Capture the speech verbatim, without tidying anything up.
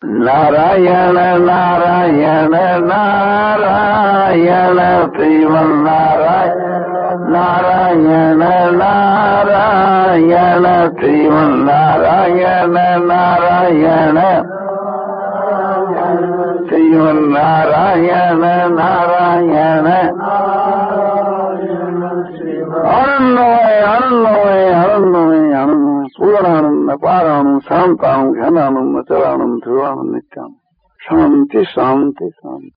नारायण नारायण नारायण श्रीमन नारायण नारायण नारायण श्रीमन नारायण नारायण श्रीमन नारायण नारायण आनंदमय आनंदमय आनंदमय आनंदमय पूर्णानंद पारानंद शांतानंद घनानंद चरानंद ध्रुवानंद नित्यानंद शांति शांति शांति।